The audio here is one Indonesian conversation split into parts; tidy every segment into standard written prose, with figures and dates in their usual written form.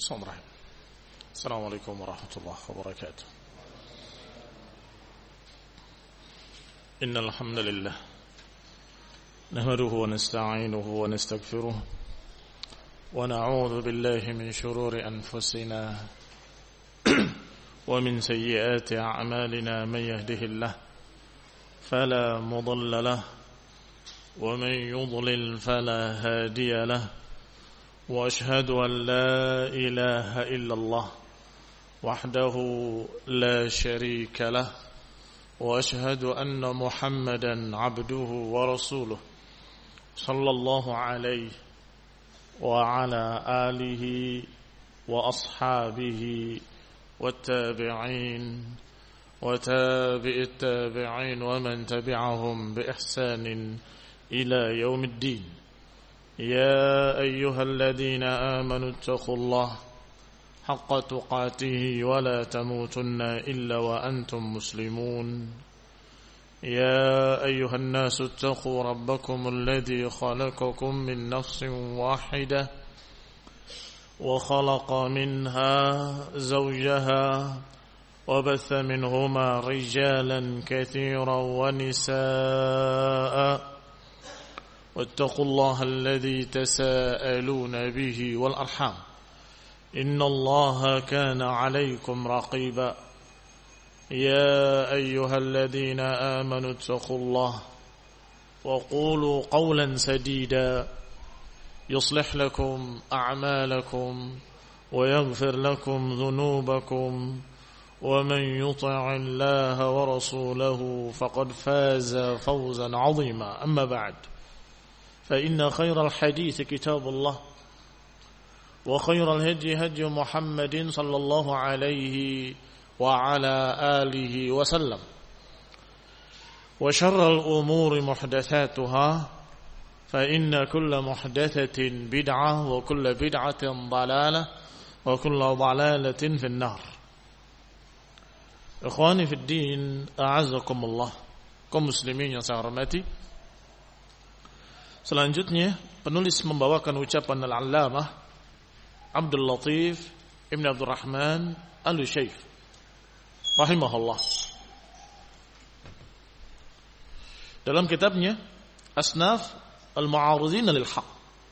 السلام عليكم ورحمة الله وبركاته. إن الحمد لله نحمده ونستعينه ونستغفره ونعوذ بالله من شرور أنفسنا ومن سيئات أعمالنا. من يهده الله فلا مضل له ومن يضلل فلا هادي له، وأشهد أن لا إله إلا الله وحده لا شريك له، وأشهد أن محمدا عبده ورسوله صلى الله عليه وعلى آله وأصحابه والتابعين وتابع التابعين ومن تبعهم بإحسان إلى يوم الدين. يا أيها الذين آمنوا اتقوا الله حق تقاته ولا تموتن إلا وأنتم مسلمون. يا أيها الناس اتقوا ربكم الذي خلقكم من نفس واحدة وخلق منها زوجها وبث منهما رجالا كثيرا ونساء، واتقوا الله الذي تساءلون به والأرحام إن الله كان عليكم رقيبا. يا أيها الذين آمنوا اتقوا الله وقولوا قولا سديدا يصلح لكم أعمالكم ويغفر لكم ذنوبكم، ومن يطع الله ورسوله فقد فاز فوزا عظيما. أما بعد، فإن خير الحديث كتاب الله وخير الهدي هدي محمد صلى الله عليه وعلى آله وسلم، وشر الأمور محدثاتها فإن كل محدثة بدعة وكل بدعة ضلالة وكل ضلالة في النار. Ikhwani fi din, a'azzakumullah, kaum muslimin yang saya hormati. Selanjutnya penulis membawakan ucapan Al-Allamah Abdul Latif Ibn Abdul Rahman Al-Utsyaif rahimahullah dalam kitabnya Asnaf Al-Mu'aridin lil Haq.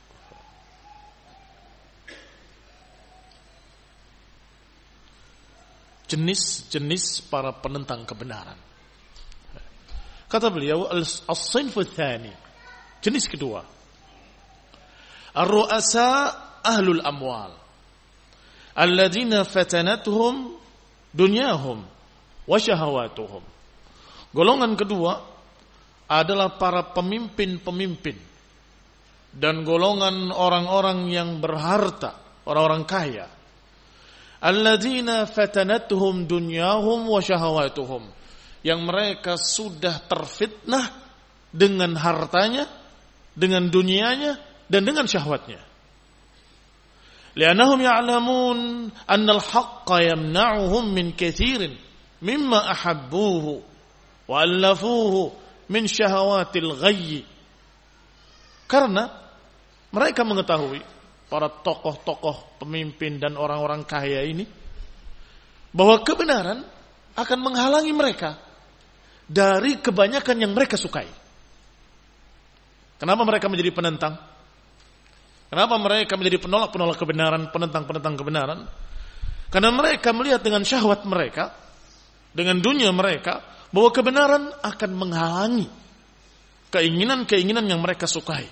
Jenis-jenis para penentang kebenaran. Kata beliau, as-sinfu tsani, jenis kedua, ar-ru'asa ahlul amwal alladzina fatanatuhum dunyahum wa syahawatuhum. Golongan kedua adalah para pemimpin-pemimpin dan golongan orang-orang yang berharta, orang-orang kaya. Alladzina fatanatuhum dunyahum wa syahawatuhum, yang mereka sudah terfitnah dengan hartanya, dengan dunianya, dan dengan syahwatnya. Li'annahum ya'lamun anna al-haqqa yamna'uhum min katsirin mimma ahabbuhu wa allafuhu min syahawatil ghayyi. Karena mereka mengetahui, para tokoh-tokoh pemimpin dan orang-orang kaya ini, bahwa kebenaran akan menghalangi mereka dari kebanyakan yang mereka sukai. Kenapa mereka menjadi penentang? Kenapa mereka menjadi penolak-penolak kebenaran, penentang-penentang kebenaran? Karena mereka melihat dengan syahwat mereka, dengan dunia mereka, bahwa kebenaran akan menghalangi keinginan-keinginan yang mereka sukai.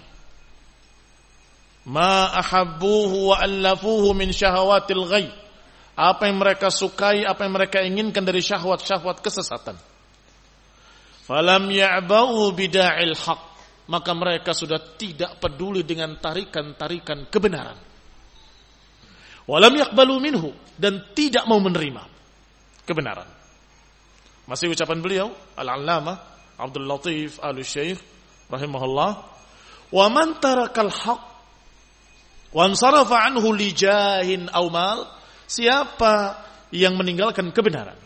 Ma ahabbuhu wa allafuhu min syahawatil ghayy. Apa yang mereka sukai, apa yang mereka inginkan dari syahwat-syahwat kesesatan. Falam ya'ba'u bida'il haq, maka mereka sudah tidak peduli dengan tarikan-tarikan kebenaran. Walam yaqbalu minhu, dan tidak mau menerima kebenaran. Masih ucapan beliau Al-Allamah Abdul Latif Al-Utsyaif rahimahullah, wa man tarakal haq wa ansarafa anhu li jahin aw mal, siapa yang meninggalkan kebenaran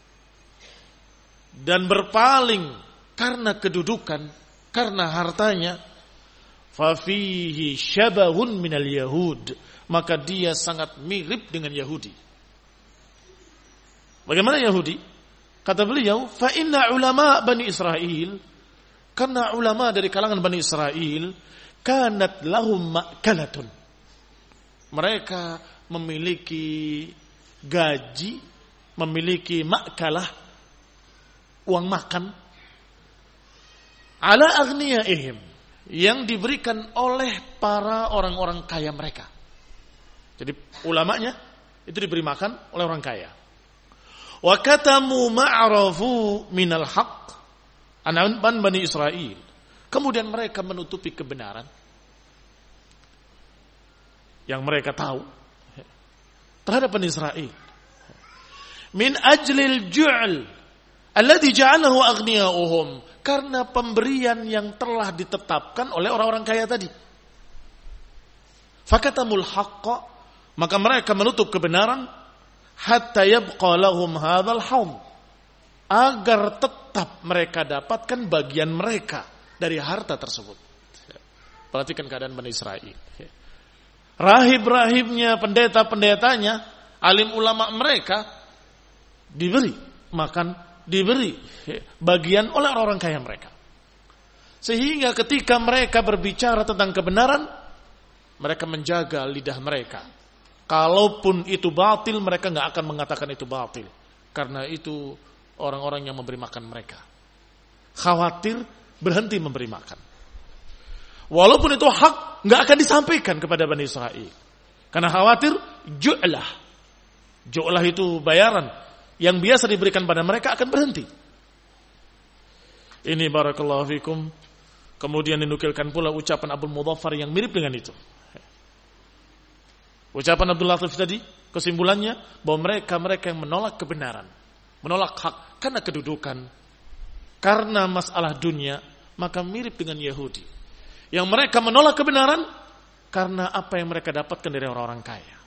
dan berpaling karena kedudukan, karena hartanya, fa fihi syabahun minal yahud, maka dia sangat mirip dengan Yahudi. Bagaimana Yahudi? Kata beliau, fa inna ulama Bani Israel, karena ulama dari kalangan Bani Israel, kanat lahum ma'kalatun. Mereka memiliki gaji, memiliki ma'kalah, uang makan, ala aghniyaihim, yang diberikan oleh para orang-orang kaya mereka. Jadi ulamanya itu diberi makan oleh orang kaya. Wa katamu ma'rafu minal haqq an Bani Israel. Kemudian mereka menutupi kebenaran yang mereka tahu terhadap Bani Israel. Min ajlil ju'l alladhi ja'alahu aghniya'uhum, karena pemberian yang telah ditetapkan oleh orang-orang kaya tadi. Fakatamul haqqa, maka mereka menutup kebenaran hatta yabqa lahum hadzal haum, agar tetap mereka dapatkan bagian mereka dari harta tersebut. Perhatikan keadaan Bani Israel. Rahib-rahibnya, pendeta-pendetanya, alim ulama mereka diberi makan, diberi bagian oleh orang kaya mereka. Sehingga ketika mereka berbicara tentang kebenaran, mereka menjaga lidah mereka. Kalaupun itu batil, mereka nggak akan mengatakan itu batil, karena itu orang-orang yang memberi makan mereka. Khawatir berhenti memberi makan. Walaupun itu hak, nggak akan disampaikan kepada Bani Israel, karena khawatir ju'lah. Ju'lah itu bayaran yang biasa diberikan pada mereka akan berhenti. Ini barakallahu fikum. Kemudian dinukilkan pula ucapan Abdul Mudhaffar yang mirip dengan itu. Ucapan Abdul Latif tadi, kesimpulannya bahwa mereka yang menolak kebenaran, menolak hak karena kedudukan, karena masalah dunia, maka mirip dengan Yahudi. Yang mereka menolak kebenaran karena apa yang mereka dapatkan dari orang-orang kaya.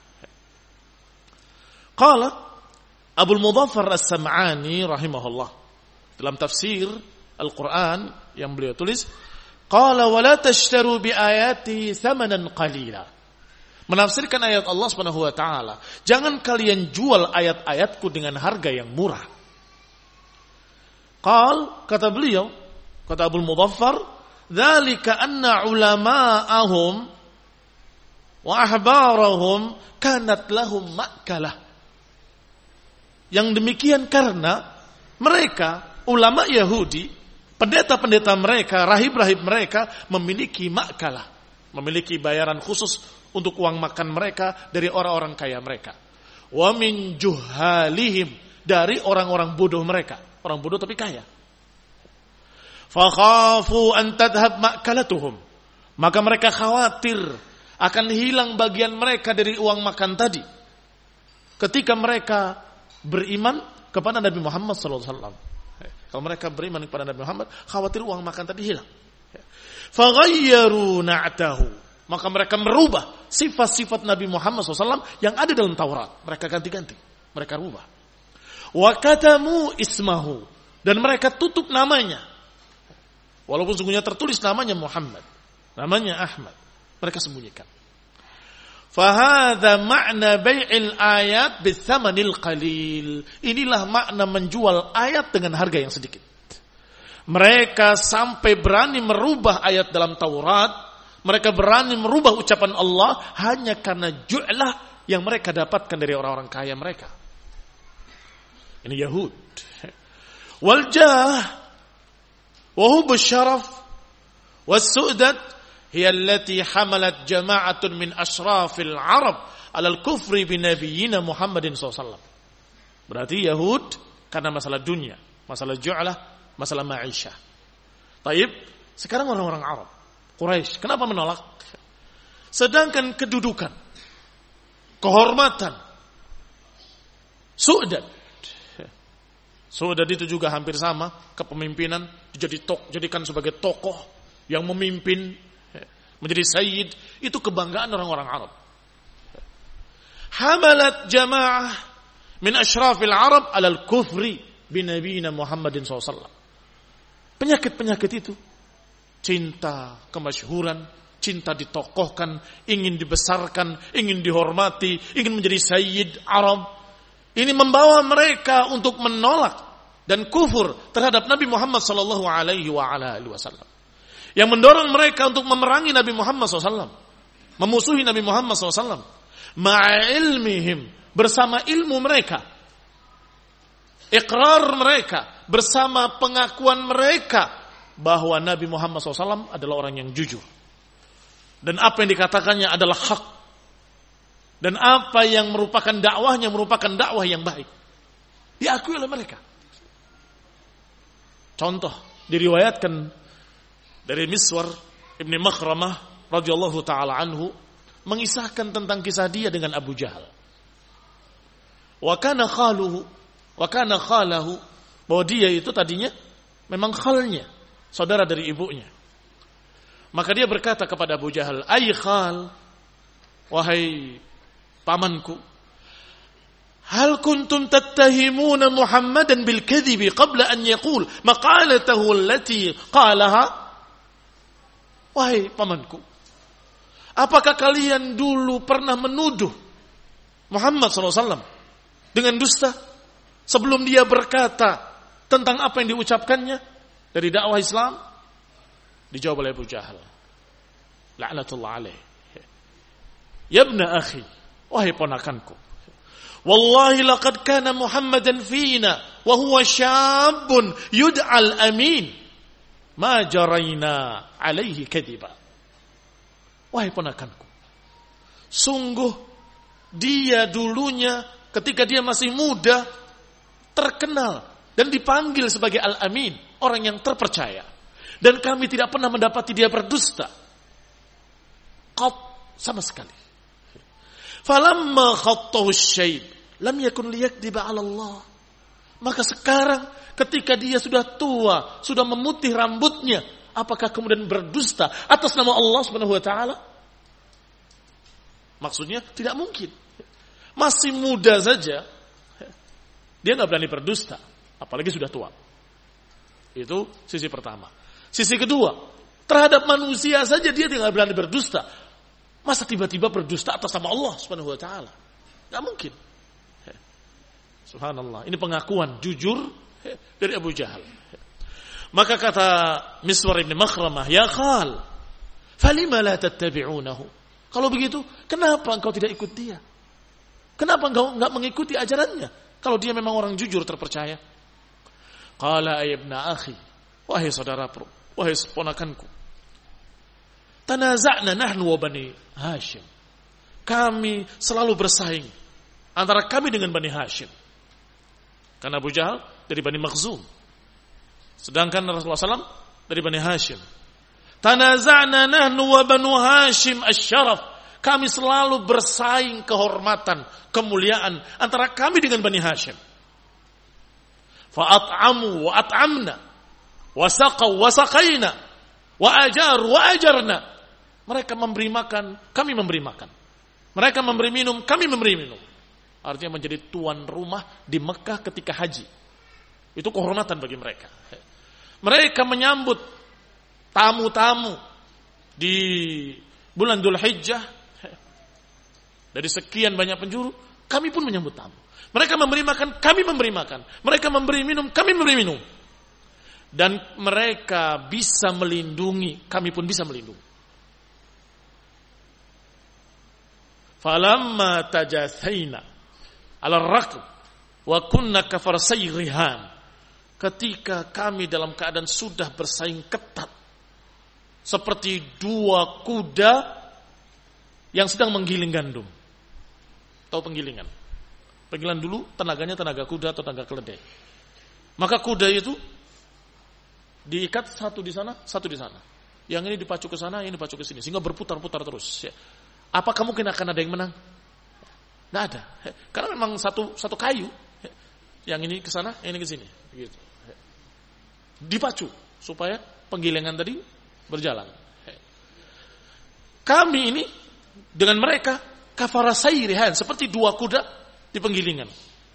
Qala Abdul Mudhaffar As-Sam'ani rahimahullah, dalam tafsir Al-Quran yang beliau tulis, qala wa la tashtaru bi ayati thamanan qalila. Menafsirkan ayat Allah Subhanahu wa taala, jangan kalian jual ayat-ayatku dengan harga yang murah. Kata beliau, kata Abdul Mudhaffar, dzalika anna ulama'ahum wa ahbarahum kanat lahum ma'kalah. Yang demikian karena mereka, ulama Yahudi, pendeta-pendeta mereka, rahib-rahib mereka memiliki ma'kalah, memiliki bayaran khusus untuk uang makan mereka dari orang-orang kaya mereka. Wa min juhalihim, dari orang-orang bodoh mereka, orang bodoh tapi kaya. Fakhafu an tadhhab ma'kalatuhum, maka mereka khawatir akan hilang bagian mereka dari uang makan tadi ketika mereka beriman kepada Nabi Muhammad sallallahu alaihi wasallam. Kalau mereka beriman kepada Nabi Muhammad, khawatir uang makan tadi hilang. Faghayyaru na'tahu, maka mereka merubah sifat-sifat Nabi Muhammad SAW yang ada dalam Taurat. Mereka ganti-ganti, mereka rubah. Wa katamu ismahu, dan mereka tutup namanya. Walaupun sungguhnya tertulis namanya Muhammad, namanya Ahmad, mereka sembunyikan. Fahadha ma'na bai'il ayat bithamanil qalil. Inilah makna menjual ayat dengan harga yang sedikit. Mereka sampai berani merubah ayat dalam Taurat, mereka berani merubah ucapan Allah hanya karena ju'lah yang mereka dapatkan dari orang-orang kaya mereka. Ini Yahud. Wal jah wa hub asy-syaraf was-su'dat hiya allati hamalat jama'atun min asyrafil Arab 'ala al-kufri bi nabiyyina Muhammadin SAW. Berarti Yahud karena masalah dunia, masalah ju'lah, masalah ma'isyah. Taib, sekarang orang-orang Arab, Quraisy, kenapa menolak? Sedangkan kedudukan, kehormatan, su'dad itu juga hampir sama, kepemimpinan, dijadikan sebagai tokoh yang memimpin, menjadi sayyid, itu kebanggaan orang-orang Arab. Hamalat jama'ah min asyrafil Arab alal kufri bi nabiyina Muhammadin SAW. Penyakit-penyakit itu, cinta kemasyhuran, cinta ditokohkan, ingin dibesarkan, ingin dihormati, ingin menjadi sayyid Arab. Ini membawa mereka untuk menolak dan kufur terhadap Nabi Muhammad sallallahu alaihi wasallam. Yang mendorong mereka untuk memerangi Nabi Muhammad SAW, memusuhi Nabi Muhammad SAW. Ma'ilmihim, bersama ilmu mereka, iqrar mereka, bersama pengakuan mereka bahwa Nabi Muhammad SAW adalah orang yang jujur. Dan apa yang dikatakannya adalah hak. Dan apa yang merupakan dakwahnya merupakan dakwah yang baik. Diakui oleh mereka. Contoh, diriwayatkan dari Miswar Ibn Makhramah radhiyallahu ta'ala anhu, mengisahkan tentang kisah dia dengan Abu Jahal. Wa kana khalahu, bahwa dia itu tadinya memang khalnya, saudara dari ibunya. Maka dia berkata kepada Abu Jahal, "Ai khal, wahai pamanku, hal kuntum tattahimuna Muhammadan bil kadhibi qabla an yaqul maqalatahu allati qalaha?" Wahai pamanku, apakah kalian dulu pernah menuduh Muhammad SAW dengan dusta sebelum dia berkata tentang apa yang diucapkannya dari dakwah Islam? Dijawab oleh Abu Jahal, la'natullah alaih. Ya ibna akhi, wahai ponakanku, wallahi laqad kana Muhammadan fina wa huwa syabun yud'al amin ma jarayna alaihi kadiba. Wahai ponakanku, sungguh dia dulunya ketika dia masih muda terkenal dan dipanggil sebagai Al-Amin, orang yang terpercaya, dan kami tidak pernah mendapati dia berdusta qat sama sekali. Falamma khattahu syayb lam yakun liyakdiba 'ala Allah. Maka sekarang ketika dia sudah tua, sudah memutih rambutnya, apakah kemudian berdusta atas nama Allah Subhanahu wa taala? Maksudnya tidak mungkin. Masih muda saja dia enggak berani berdusta, apalagi sudah tua. Itu sisi pertama. Sisi kedua, terhadap manusia saja dia tidak berani berdusta. Masa tiba-tiba berdusta atas nama Allah Subhanahu wa taala? Enggak mungkin. Subhanallah, ini pengakuan jujur dari Abu Jahal. Maka kata Miswar ibn Makhramah, ya khal, falima la tattabi'unahu? Kalau begitu, kenapa engkau tidak ikut dia? Kenapa engkau enggak mengikuti ajarannya? Kalau dia memang orang jujur terpercaya. Qala ay ibn akhi, wahai saudaraku, wahai ponakanku, tanaza'na nahnu wa bani Hashim. Kami selalu bersaing antara kami dengan Bani Hashim. Karena Abu Jahal dari Bani Makhzum, sedangkan Rasulullah SAW dari Bani Hashim. Tanaza'na nahnu wa banu Hashim asy-syaraf. Kami selalu bersaing kehormatan, kemuliaan antara kami dengan Bani Hashim. Fa'at'amu wa at'amna, wa saqaw wa saqaina, wa ajaru wa ajarna. Mereka memberi makan, kami memberi makan. Mereka memberi minum, kami memberi minum. Artinya menjadi tuan rumah di Mekah ketika haji. Itu kehormatan bagi mereka. Mereka menyambut tamu-tamu di bulan Dzulhijjah. Dari sekian banyak penjuru, kami pun menyambut tamu. Mereka memberi makan, kami memberi makan. Mereka memberi minum, kami memberi minum. Dan mereka bisa melindungi, kami pun bisa melindungi. Falamma tajathaina ala raqb wa kunna kafarsay rihan. Ketika kami dalam keadaan sudah bersaing ketat seperti dua kuda yang sedang menggiling gandum. Tahu penggilingan? Penggilingan dulu tenaganya tenaga kuda atau tenaga keledai. Maka kuda itu diikat satu di sana, satu di sana. Yang ini dipacu ke sana, yang ini dipacu ke sini, sehingga berputar-putar terus. Apakah mungkin akan ada yang menang? Nggak ada. Karena memang satu kayu. Yang ini ke sana, yang ini ke sini. Begitu. Dipacu supaya penggilingan tadi berjalan. Kami ini dengan mereka kafarasayrihan, seperti dua kuda di penggilingan.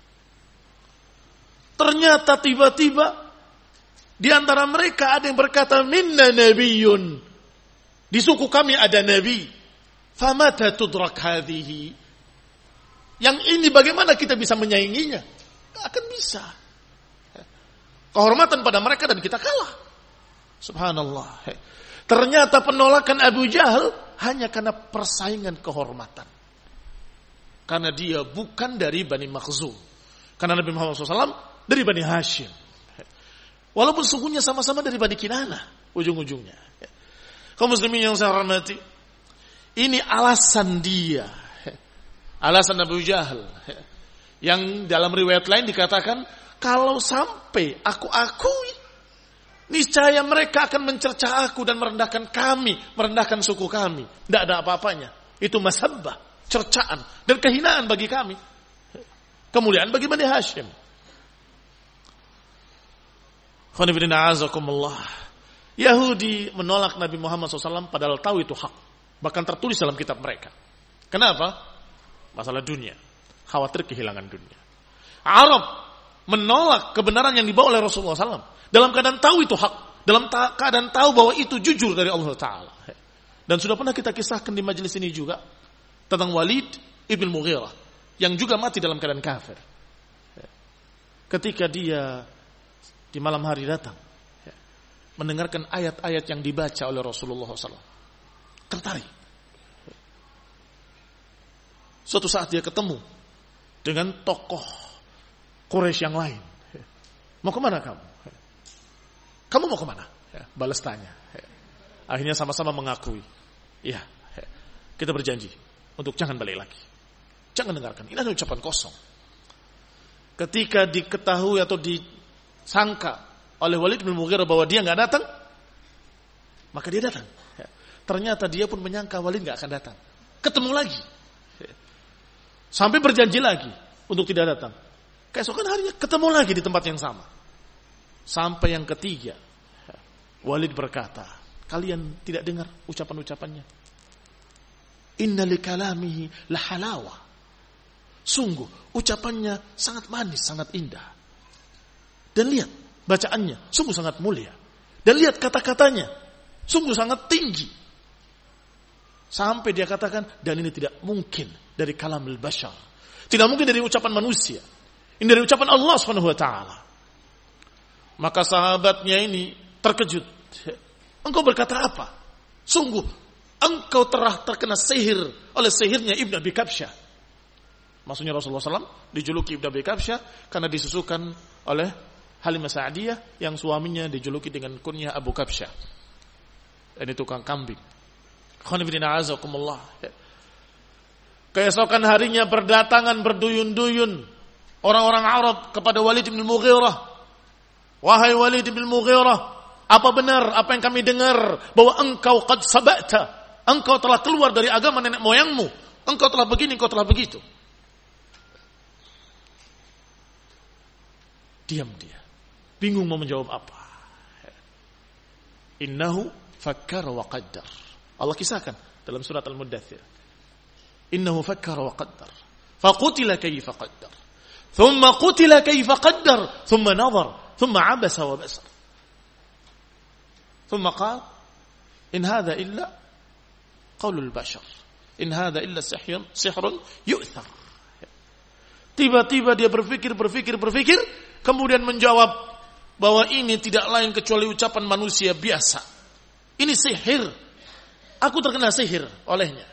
Ternyata tiba-tiba di antara mereka ada yang berkata, minna nabiyyun. Di suku kami ada nabi. Famata tudrak hadhihi. Yang ini bagaimana kita bisa menyainginya? Tidak akan bisa. Kehormatan pada mereka dan kita kalah. Subhanallah. Ternyata penolakan Abu Jahal hanya karena persaingan kehormatan. Karena dia bukan dari Bani Makhzum. Karena Nabi Muhammad SAW dari Bani Hashim. Walaupun sukunya sama-sama dari Bani Kinanah. Ujung-ujungnya. Kaum muslimin yang saya hormati. Ini alasan dia. Alasan Abu Jahal. Yang dalam riwayat lain dikatakan, kalau sampai aku akui, niscaya mereka akan mencercah aku dan merendahkan kami, merendahkan suku kami. Tidak ada apa-apanya. Itu masabbah, cercaan, dan kehinaan bagi kami. Kemuliaan bagi Bani Hashim. Yahudi menolak Nabi Muhammad SAW padahal tahu itu hak. Bahkan tertulis dalam kitab mereka. Kenapa? Masalah dunia. Khawatir kehilangan dunia. Arab menolak kebenaran yang dibawa oleh Rasulullah SAW. Dalam keadaan tahu itu hak. Dalam keadaan tahu bahwa itu jujur dari Allah Ta'ala. Dan sudah pernah kita kisahkan di majelis ini juga. Tentang Walid ibn Mughirah. Yang juga mati dalam keadaan kafir. Ketika dia di malam hari datang. Mendengarkan ayat-ayat yang dibaca oleh Rasulullah SAW. Tertarik. Suatu saat dia ketemu dengan tokoh Quraisy yang lain. Mau kemana kamu? Kamu mau kemana? Balas tanya. Akhirnya sama-sama mengakui. Iya, kita berjanji untuk jangan balik lagi. Jangan dengarkan. Ini adalah ucapan kosong. Ketika diketahui atau disangka oleh Walid bin Mughirah bahwa dia nggak datang, maka dia datang. Ternyata dia pun menyangka Walid nggak akan datang. Ketemu lagi, sampai berjanji lagi untuk tidak datang. Keesokan harinya ketemu lagi di tempat yang sama. Sampai yang ketiga, Walid berkata, kalian tidak dengar ucapan-ucapannya? Inna li kalamihi la halawa. Sungguh ucapannya sangat manis, sangat indah. Dan lihat bacaannya, sungguh sangat mulia. Dan lihat kata-katanya, sungguh sangat tinggi. Sampai dia katakan, dan ini tidak mungkin dari kalamul bashar. Tidak mungkin dari ucapan manusia. Ini dari ucapan Allah SWT. Maka sahabatnya ini terkejut. Engkau berkata apa? Sungguh, engkau telah terkena sihir oleh sihirnya Ibn Abi Kabsyah. Maksudnya Rasulullah SAW dijuluki Ibn Abi Kabsyah karena disusukan oleh Halimah Sa'diyah yang suaminya dijuluki dengan kunyah Abu Kabsyah. Ini tukang kambing. Keesokan harinya berdatangan berduyun-duyun orang-orang Arab kepada Walid bin Mughirah. Wahai Walid bin Mughirah, apa benar apa yang kami dengar bahwa engkau qad sabata, engkau telah keluar dari agama nenek moyangmu, engkau telah begini, engkau telah begitu. Diam dia. Bingung mau menjawab apa. Innahu fakkara wa qaddar. Allah kisahkan dalam surat Al-Muddathir. Innahu fakkara wa qaddar. Faqutila kayfa qaddar. Thumma qutila kayfa qaddar. Thumma nazar. Thumma abasa wa basar. Thumma qala in hadha illa qawlul bashar. In hadha illa sihrun yu'thar. Tiba-tiba dia berpikir, kemudian menjawab bahwa ini tidak lain kecuali ucapan manusia biasa. Ini sihir. Aku terkena sihir olehnya.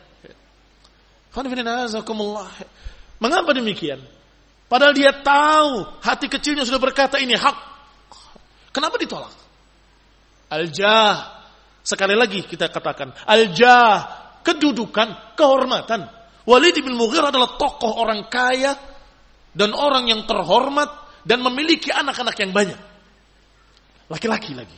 Mengapa demikian? Padahal dia tahu hati kecilnya sudah berkata ini hak. Kenapa ditolak? Al-jah. Sekali lagi kita katakan. Al-jah. Kedudukan, kehormatan. Walid bin Mughirah adalah tokoh orang kaya dan orang yang terhormat dan memiliki anak-anak yang banyak. Laki-laki lagi.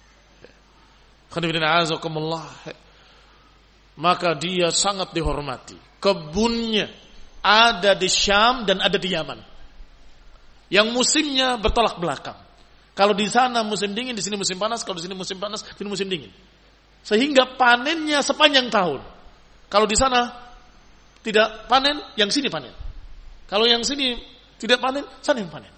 Maka dia sangat dihormati. Kebunnya ada di Syam dan ada di Yaman. Yang musimnya bertolak belakang. Kalau di sana musim dingin, di sini musim panas. Kalau di sini musim panas, di sini musim dingin. Sehingga panennya sepanjang tahun. Kalau di sana tidak panen, yang sini panen. Kalau yang sini tidak panen, sana yang panen.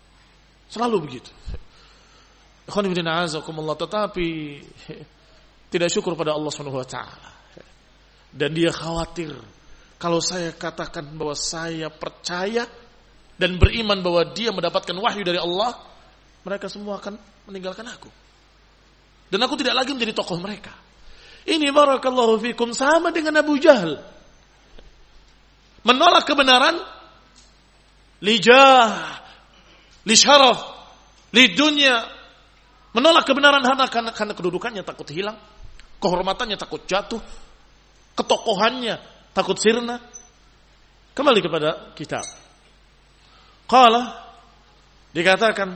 Selalu begitu. Tetapi tidak syukur pada Allah Subhanahu wa taala. Dan dia khawatir kalau saya katakan bahwa saya percaya dan beriman bahwa dia mendapatkan wahyu dari Allah, mereka semua akan meninggalkan aku. Dan aku tidak lagi menjadi tokoh mereka. Ini barakallahu fikum sama dengan Abu Jahal. Menolak kebenaran li jah, li syaraf, li dunya. Menolak kebenaran karena kedudukannya takut hilang, kehormatannya takut jatuh, ketokohannya takut sirna. Kembali kepada kitab. Qala, dikatakan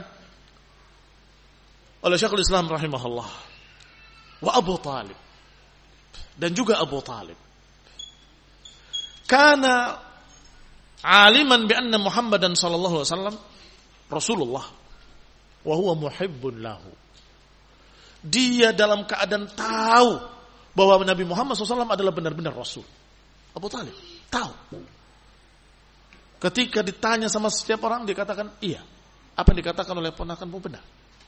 oleh Syekhul Islam rahimahullah, wa Abu Talib, dan juga Abu Talib, kana aliman bi anna Muhammadan sallallahu alaihi wasallam Rasulullah wa huwa muhibbun lahu. Dia dalam keadaan tahu bahwa Nabi Muhammad SAW adalah benar-benar Rasul. Abu Talib tahu. Ketika ditanya sama setiap orang, dia katakan, iya, apa yang dikatakan oleh ponakanmu benar.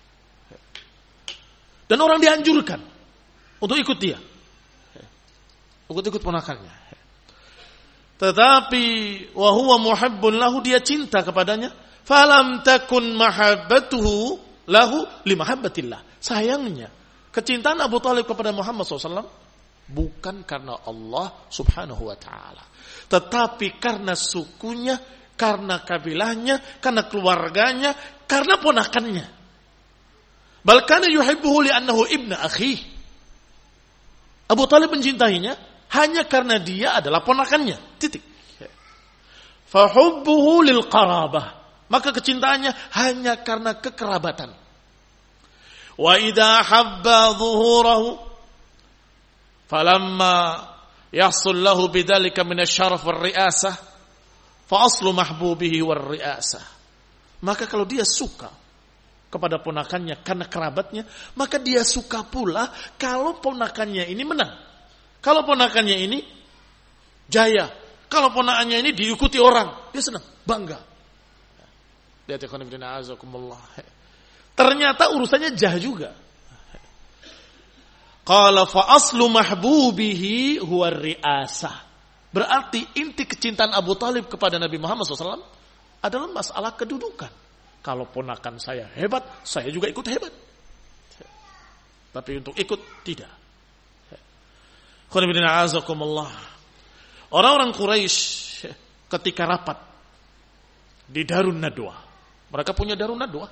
Dan orang dianjurkan untuk ikut dia, untuk ikut ponakannya. Tetapi wa huwa muhibbun lahu, dia cinta kepadanya. Falam takun mahabbatuhu lahu li mahabbatillah. Sayangnya, kecintaan Abu Talib kepada Muhammad SAW bukan karena Allah Subhanahu wa taala, tetapi karena sukunya, karena kabilahnya, karena keluarganya, karena ponakannya. Bal kana yuhibbuhu li'annahu ibnu akhi. Abu Talib mencintainya hanya karena dia adalah ponakannya. Titik. Fa hubbuhu lil qarabah. Maka kecintaannya hanya karena kekerabatan. Wa idza habba dhuhurahu falamma yahsul lahu bidzalika min asy-syaraf war-ri'asah fa aslu mahbubihi war-ri'asah. Maka kalau dia suka kepada ponakannya karena kerabatnya, maka dia suka pula kalau ponakannya ini menang. Kalau ponakannya ini jaya, kalau ponakannya ini diikuti orang, dia senang, bangga. Lihat ikhwan fillah azakumullah. Ternyata urusannya jah juga. Qala fa aslu mahbubihi huwa ri'asah. Berarti inti kecintaan Abu Talib kepada Nabi Muhammad SAW adalah masalah kedudukan. Kalau ponakan saya hebat, saya juga ikut hebat. Tapi untuk ikut, tidak. Orang-orang Quraisy ketika rapat di Darun Nadwa, mereka punya Darun Nadwa.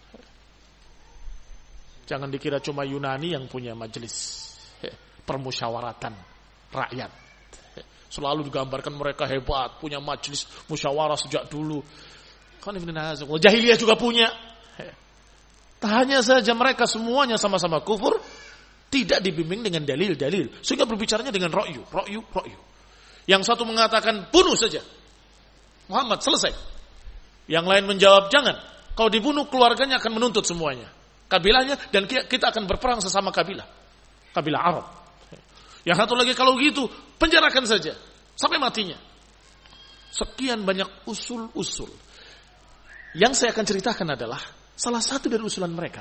Jangan dikira cuma Yunani yang punya majelis permusyawaratan rakyat. Selalu digambarkan mereka hebat, punya majelis musyawarah sejak dulu. Jahiliyah juga punya. Hanya saja mereka semuanya sama-sama kufur, tidak dibimbing dengan dalil-dalil, sehingga berbicaranya dengan ra'yu. Yang satu mengatakan bunuh saja Muhammad, selesai. Yang lain menjawab jangan, kalau dibunuh keluarganya akan menuntut semuanya, kabilahnya, dan kita akan berperang sesama kabilah Arab. Yang satu lagi, kalau gitu penjarakan saja sampai matinya. Sekian banyak usul-usul. Yang saya akan ceritakan adalah salah satu dari usulan mereka.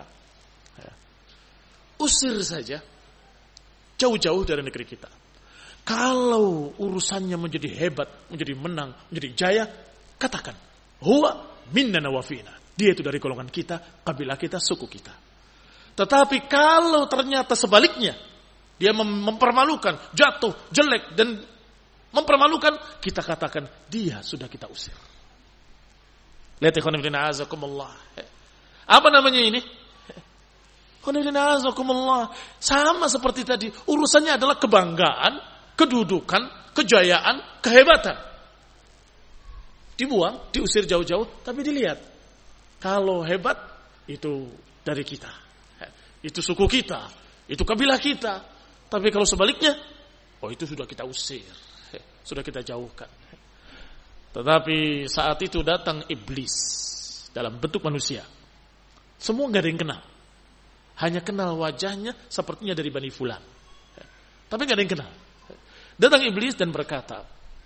Usir saja jauh-jauh dari negeri kita. Kalau urusannya menjadi hebat, menjadi menang, menjadi jaya, katakan huwa minna nawafina. Dia itu dari golongan kita, kabilah kita, suku kita. Tetapi kalau ternyata sebaliknya, dia mempermalukan, jatuh, jelek, dan mempermalukan, kita katakan dia sudah kita usir. Lihat ikhwan fillah azakumullah. Apa namanya ini? Ikhwan fillah azakumullah. Sama seperti tadi, urusannya adalah kebanggaan, kedudukan, kejayaan, kehebatan. Dibuang, diusir jauh-jauh, tapi dilihat. Kalau hebat, itu dari kita. Itu suku kita. Itu kabilah kita. Tapi kalau sebaliknya, itu sudah kita usir. Sudah kita jauhkan. Tetapi saat itu datang iblis dalam bentuk manusia. Semua gak ada yang kenal. Hanya kenal wajahnya sepertinya dari Bani Fulan. Tapi gak ada yang kenal. Datang iblis dan berkata,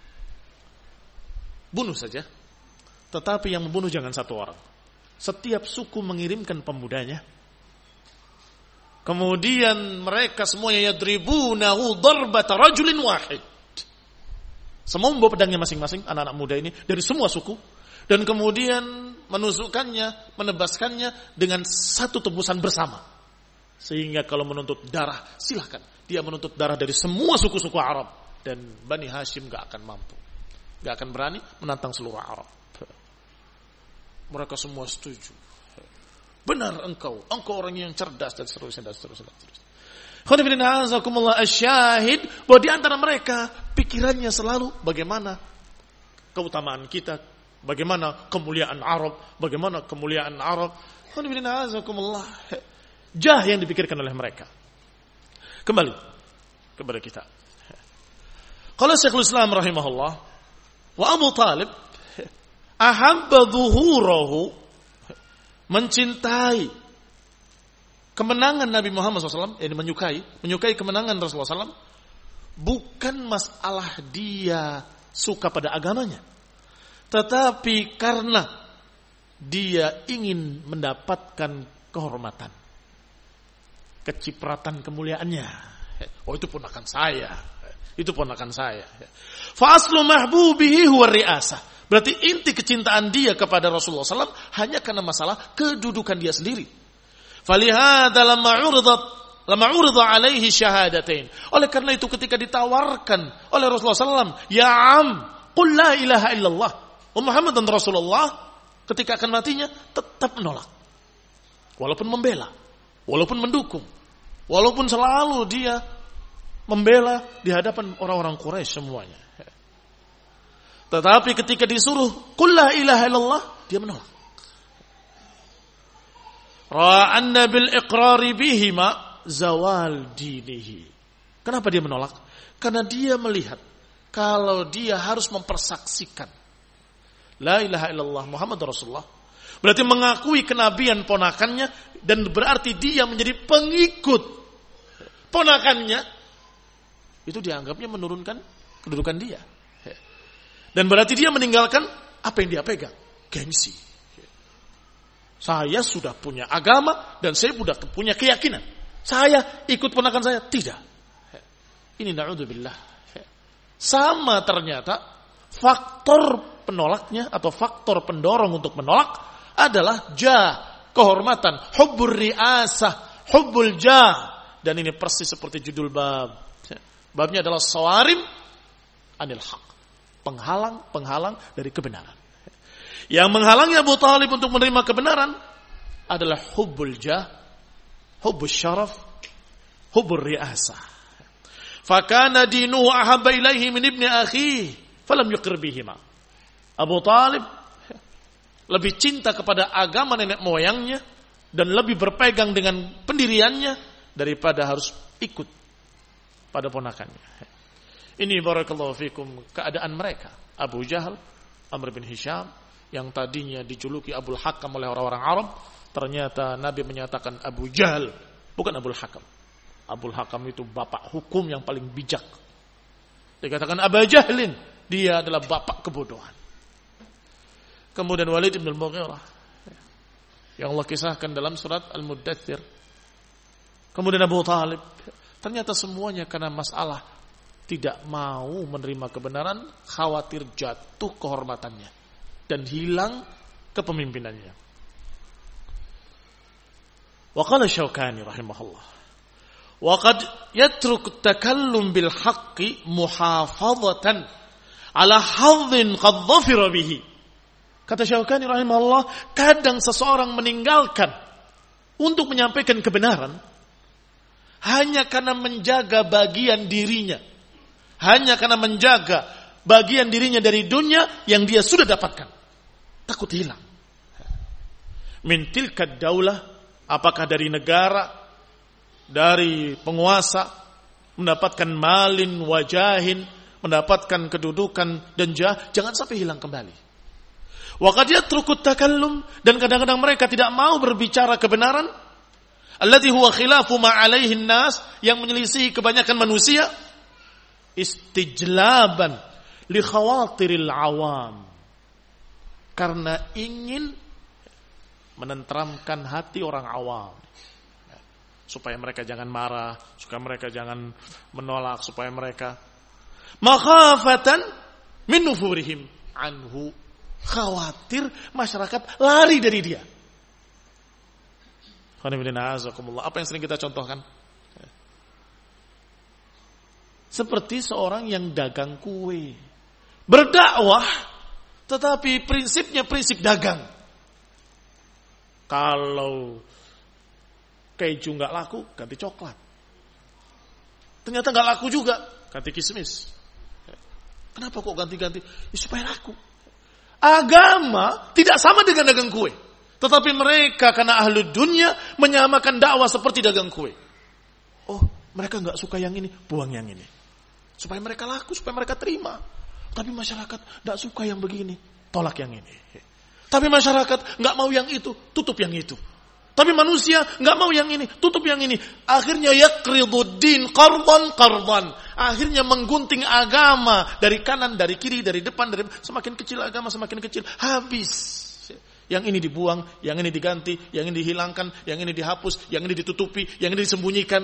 bunuh saja. Tetapi yang membunuh jangan satu orang. Setiap suku mengirimkan pemudanya Kemudian mereka semuanya yadribunahu darbata rajulin wahid. Semua membawa pedangnya masing-masing, anak-anak muda ini dari semua suku, dan kemudian menusukkannya, menebaskannya dengan satu tebusan bersama. Sehingga kalau menuntut darah, silahkan. Dia menuntut darah dari semua suku-suku Arab, dan Bani Hashim gak akan mampu, gak akan berani menantang seluruh Arab. Mereka semua setuju. Benar engkau orang yang cerdas, dan seterusnya. Asyahid bahwa di antara mereka pikirannya selalu bagaimana keutamaan kita, bagaimana kemuliaan Arab, bagaimana kemuliaan Arab. Jah yang dipikirkan oleh mereka. Kembali kepada kita. Qala Syekhul Islam rahimahullah, wa Abu Talib ahabba dhuhurahu, mencintai kemenangan Nabi Muhammad SAW, yang menyukai kemenangan Rasulullah SAW, bukan masalah dia suka pada agamanya, tetapi karena dia ingin mendapatkan kehormatan, kecipratan kemuliaannya. Oh, itu ponakan saya. Fa aslu mahbubihi huwa ri'asah. Berarti inti kecintaan dia kepada Rasulullah SAW hanya karena masalah kedudukan dia sendiri. Falihada lama urida alaihi syahadatain. Oleh karena itu ketika ditawarkan oleh Rasulullah SAW, ya am, qul la ilaha illallah wa Muhammadan Rasulullah, ketika akan matinya tetap menolak. Walaupun membela, walaupun mendukung, walaupun selalu dia membela di hadapan orang-orang Quraisy semuanya. Tetapi ketika disuruh qul la ilaha illallah, dia menolak. Ra'anna bil iqrari bihima zawal dinihi. Kenapa dia menolak? Karena dia melihat kalau dia harus mempersaksikan la ilaha illallah Muhammad Rasulullah, berarti mengakui kenabian ponakannya, dan berarti dia menjadi pengikut ponakannya. Itu dianggapnya menurunkan kedudukan dia. Dan berarti dia meninggalkan apa yang dia pegang, gengsi. Saya sudah punya agama dan saya sudah punya keyakinan. Saya ikut ponakan saya, tidak. Ini na'udzubillah. Sama ternyata faktor penolaknya atau faktor pendorong untuk menolak adalah kehormatan, hubbur ri'asah, hubbul jah. Dan ini persis seperti judul bab. Babnya adalah sawarim anil haq. Penghalang dari kebenaran. Yang menghalangi Abu Talib untuk menerima kebenaran adalah hubbul jah, hubbul syaraf, hubbul ri'asah. Fakana dinuhu ahabba ilaihi min ibni akhihi falam yuqir bihima. Abu Talib lebih cinta kepada agama nenek moyangnya dan lebih berpegang dengan pendiriannya daripada harus ikut pada ponakannya. Ini barakallahu fikum keadaan mereka. Abu Jahal, Amr bin Hisham, yang tadinya dijuluki Abul Hakam oleh orang-orang Arab, ternyata Nabi menyatakan Abu Jahal, bukan Abul Hakam. Abul Hakam itu bapak hukum yang paling bijak. Dikatakan Abu Jahlin, dia adalah bapak kebodohan. Kemudian Walid bin Al-Mughirah, yang Allah kisahkan dalam surat Al-Muddathir. Kemudian Abu Talib. Ternyata semuanya karena masalah tidak mau menerima kebenaran, khawatir jatuh kehormatannya dan hilang kepemimpinannya. Wa qala Syaukani rahimahullah, wa qad yatruk at-takallum bil haqqi muhafazatan ala hadhin qad dhafira bihi. Kata Syaukani rahimahullah, kadang seseorang meninggalkan untuk menyampaikan kebenaran hanya karena menjaga bagian dirinya, hanya karena menjaga bagian dirinya dari dunia yang dia sudah dapatkan, takut hilang. Min tilka daulah, apakah dari negara, dari penguasa, mendapatkan malin wajahin, mendapatkan kedudukan dan jangan sampai hilang kembali. Wa qad yatrukut takallum, dan kadang-kadang mereka tidak mau berbicara kebenaran, alladhi huwa khilafu ma alaihi nas, yang menyelisihi kebanyakan manusia, istijlaban li khawatiril awam, karena ingin menenteramkan hati orang awam. supaya mereka jangan marah, supaya mereka jangan menolak, supaya mereka makhafatan min nufurihim anhu, khawatir masyarakat lari dari dia. Apa yang sering kita contohkan? Seperti seorang yang dagang kue, berdakwah, tetapi prinsipnya prinsip dagang. Kalau keju nggak laku, ganti coklat. Ternyata nggak laku juga, ganti kismis. Kenapa kok ganti-ganti? Ya, supaya laku. Agama tidak sama dengan dagang kue. Tetapi mereka karena ahlu dunia menyamakan dakwah seperti dagang kue. Oh, mereka nggak suka yang ini, buang yang ini. Supaya mereka laku, supaya mereka terima. Tapi masyarakat nggak suka yang begini, tolak yang ini. Tapi masyarakat nggak mau yang itu, tutup yang itu. Tapi manusia nggak mau yang ini, tutup yang ini. Akhirnya yaqridu din qardan. Akhirnya menggunting agama dari kanan, dari kiri, dari depan, semakin kecil agama semakin kecil, habis. Yang ini dibuang, yang ini diganti, yang ini dihilangkan, yang ini dihapus, yang ini ditutupi, yang ini disembunyikan.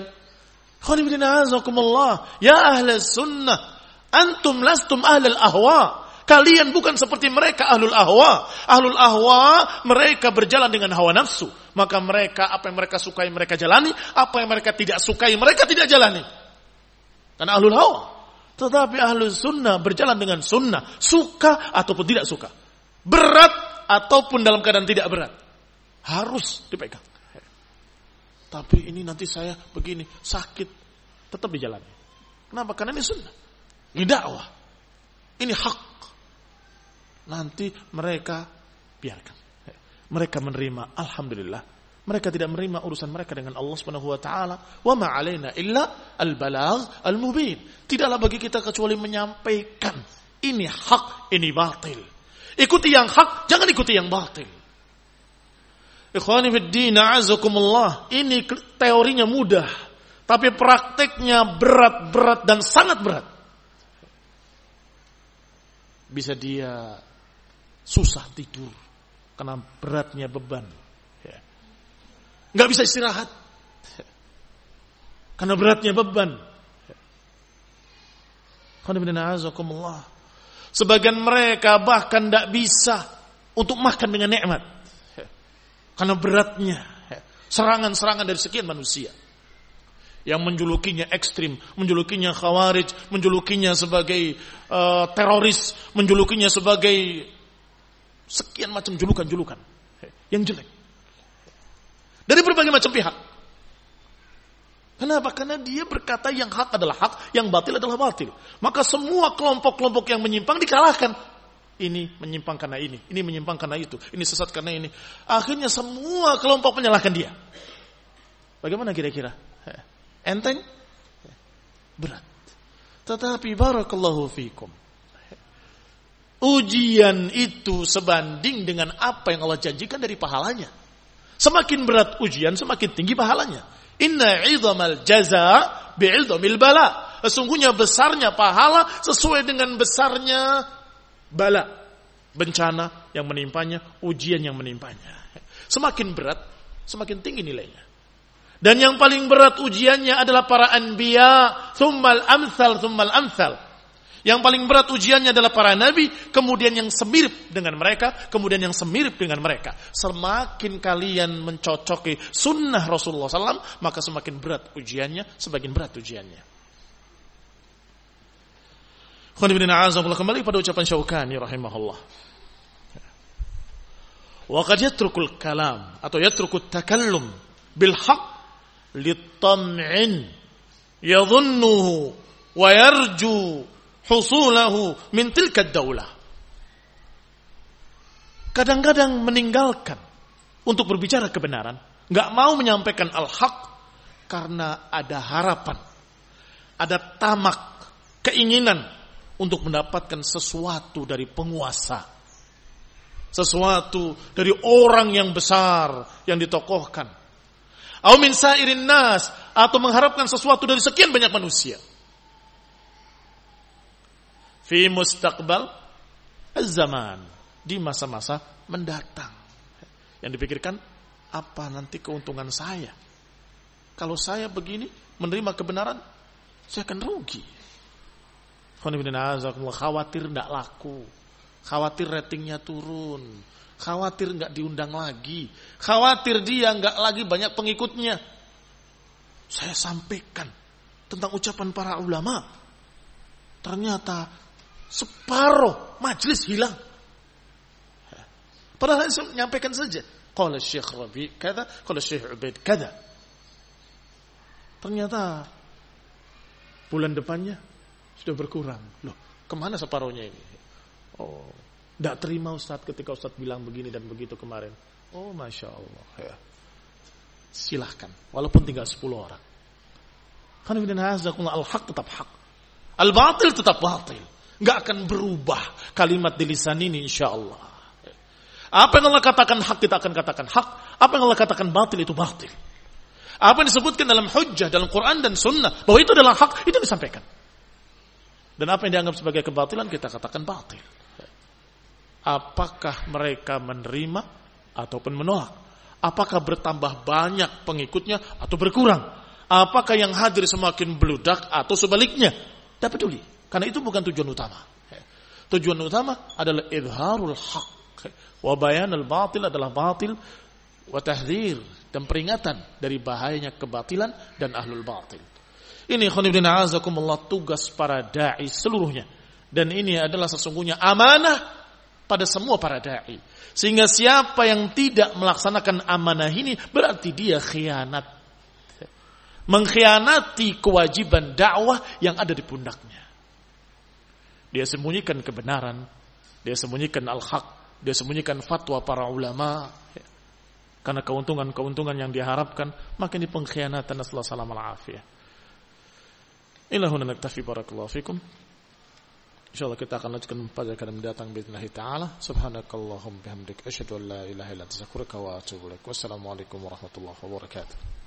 Ya ahlus sunnah, antum lastum ahlul ahwa. Kalian bukan seperti mereka ahlul ahwa. Ahlul ahwa mereka berjalan dengan hawa nafsu. Maka mereka apa yang mereka sukai mereka jalani, apa yang mereka tidak sukai mereka tidak jalani. Karena ahlul hawa. Tetapi ahlus sunnah berjalan dengan sunnah, suka ataupun tidak suka, berat ataupun dalam keadaan tidak berat, harus dipegang. Tapi ini nanti saya begini, sakit, tetap dijalani. Kenapa? Karena ini sunnah, ini dakwah, ini hak. Nanti mereka biarkan, mereka menerima, alhamdulillah. Mereka tidak menerima urusan mereka dengan Allah Subhanahu wa taala. Wa ma 'alaina illa al-balagh al-mubin. Tidaklah bagi kita kecuali menyampaikan ini hak, ini batil. Ikuti yang hak, jangan ikuti yang batil. Ikhwani fid din, a'azakumullah. Ini teorinya mudah, tapi prakteknya berat dan sangat berat. Bisa dia susah tidur karena beratnya beban. Nggak bisa istirahat karena beratnya beban. A'azakumullah. Sebagian mereka bahkan tidak bisa untuk makan dengan nikmat karena beratnya serangan-serangan dari sekian manusia yang menjulukinya ekstrim, menjulukinya khawarij, menjulukinya sebagai teroris, menjulukinya sebagai sekian macam julukan-julukan yang jelek dari berbagai macam pihak. Kenapa? Karena dia berkata yang hak adalah hak, yang batil adalah batil. Maka semua kelompok-kelompok yang menyimpang dikalahkan. Ini menyimpang karena ini menyimpang karena itu, ini sesat karena ini. Akhirnya semua kelompok menyalahkan dia. Bagaimana kira-kira? Enteng? Berat. Tetapi barakallahu fikum, ujian itu sebanding dengan apa yang Allah janjikan dari pahalanya. Semakin berat ujian, semakin tinggi pahalanya. Inna 'idhamal jaza bi'idhamil bala. Sesungguhnya besarnya pahala sesuai dengan besarnya bala, bencana yang menimpanya, ujian yang menimpanya. Semakin berat, semakin tinggi nilainya. Dan yang paling berat ujiannya adalah para anbiya, tsummal amsal. Yang paling berat ujiannya adalah para nabi, kemudian yang semirip dengan mereka, kemudian yang semirip dengan mereka. Semakin kalian mencocoki sunnah Rasulullah SAW, maka semakin berat ujiannya, semakin berat ujiannya. Kembali pada ucapan Syaukani rahimahullah. Wa qad yatrukul kalam atau yatrukut takallum bil haqq litam'in yadhunnuhu wa yarju husulahu min tilka daulah. Kadang-kadang meninggalkan untuk berbicara kebenaran, nggak mau menyampaikan al-haq karena ada harapan, ada tamak, keinginan untuk mendapatkan sesuatu dari penguasa, sesuatu dari orang yang besar yang ditokohkan, au min sairin nas, atau mengharapkan sesuatu dari sekian banyak manusia. Fi mustaqbal az-zaman, di masa-masa mendatang. Yang dipikirkan apa nanti keuntungan saya? Kalau saya begini menerima kebenaran, saya akan rugi. Khawatir tidak laku, khawatir ratingnya turun, khawatir nggak diundang lagi, khawatir dia nggak lagi banyak pengikutnya. Saya sampaikan tentang ucapan para ulama, ternyata separuh majelis hilang. Padahal saya menyampaikan saja, qala Syekh Rabi kada, qala Syekh Ubaid kada. Ternyata bulan depannya sudah berkurang. Loh, kemana separuhnya ini? Oh, tidak terima Ustaz ketika Ustaz bilang begini dan begitu kemarin. Oh, Masya Allah. Ya. Silahkan, walaupun tinggal 10 orang. Al-haq tetap hak, al-batil tetap batil. Nggak akan berubah kalimat di lisan ini, insya Allah. Apa yang Allah katakan hak, kita akan katakan hak. Apa yang Allah katakan batil, itu batil. Apa yang disebutkan dalam hujjah, dalam Quran dan sunnah, bahwa itu adalah hak, itu disampaikan. Dan apa yang dianggap sebagai kebatilan, kita katakan batil. Apakah mereka menerima ataupun menolak? Apakah bertambah banyak pengikutnya atau berkurang? Apakah yang hadir semakin beludak atau sebaliknya? Tidak peduli, karena itu bukan tujuan utama. Tujuan utama adalah idharul haq wa bayanul batil, adalah batil, wa tahdhir, dan peringatan dari bahayanya kebatilan dan ahlul batil. Ini khonibdin a'azakumullah, tugas para da'i seluruhnya. Dan ini adalah sesungguhnya amanah pada semua para da'i. Sehingga siapa yang tidak melaksanakan amanah ini, berarti dia khianat. Mengkhianati kewajiban dakwah yang ada di pundaknya. Dia sembunyikan kebenaran, dia sembunyikan al-haq, dia sembunyikan fatwa para ulama. Karena keuntungan-keuntungan yang diharapkan, maka ini pengkhianatan. Nasallahu salam al-afiyah. Ilahuna naktafi, barakallahu fikum. InsyaAllah kita akan lanjutkan pada kali mendatang biidznillah ta'ala. Subhanakallahumma bihamdik, asyhadu an la ilaha illa anta, astaghfiruka wa atubu ilaik. Wassalamualaikum warahmatullahi wabarakatuh.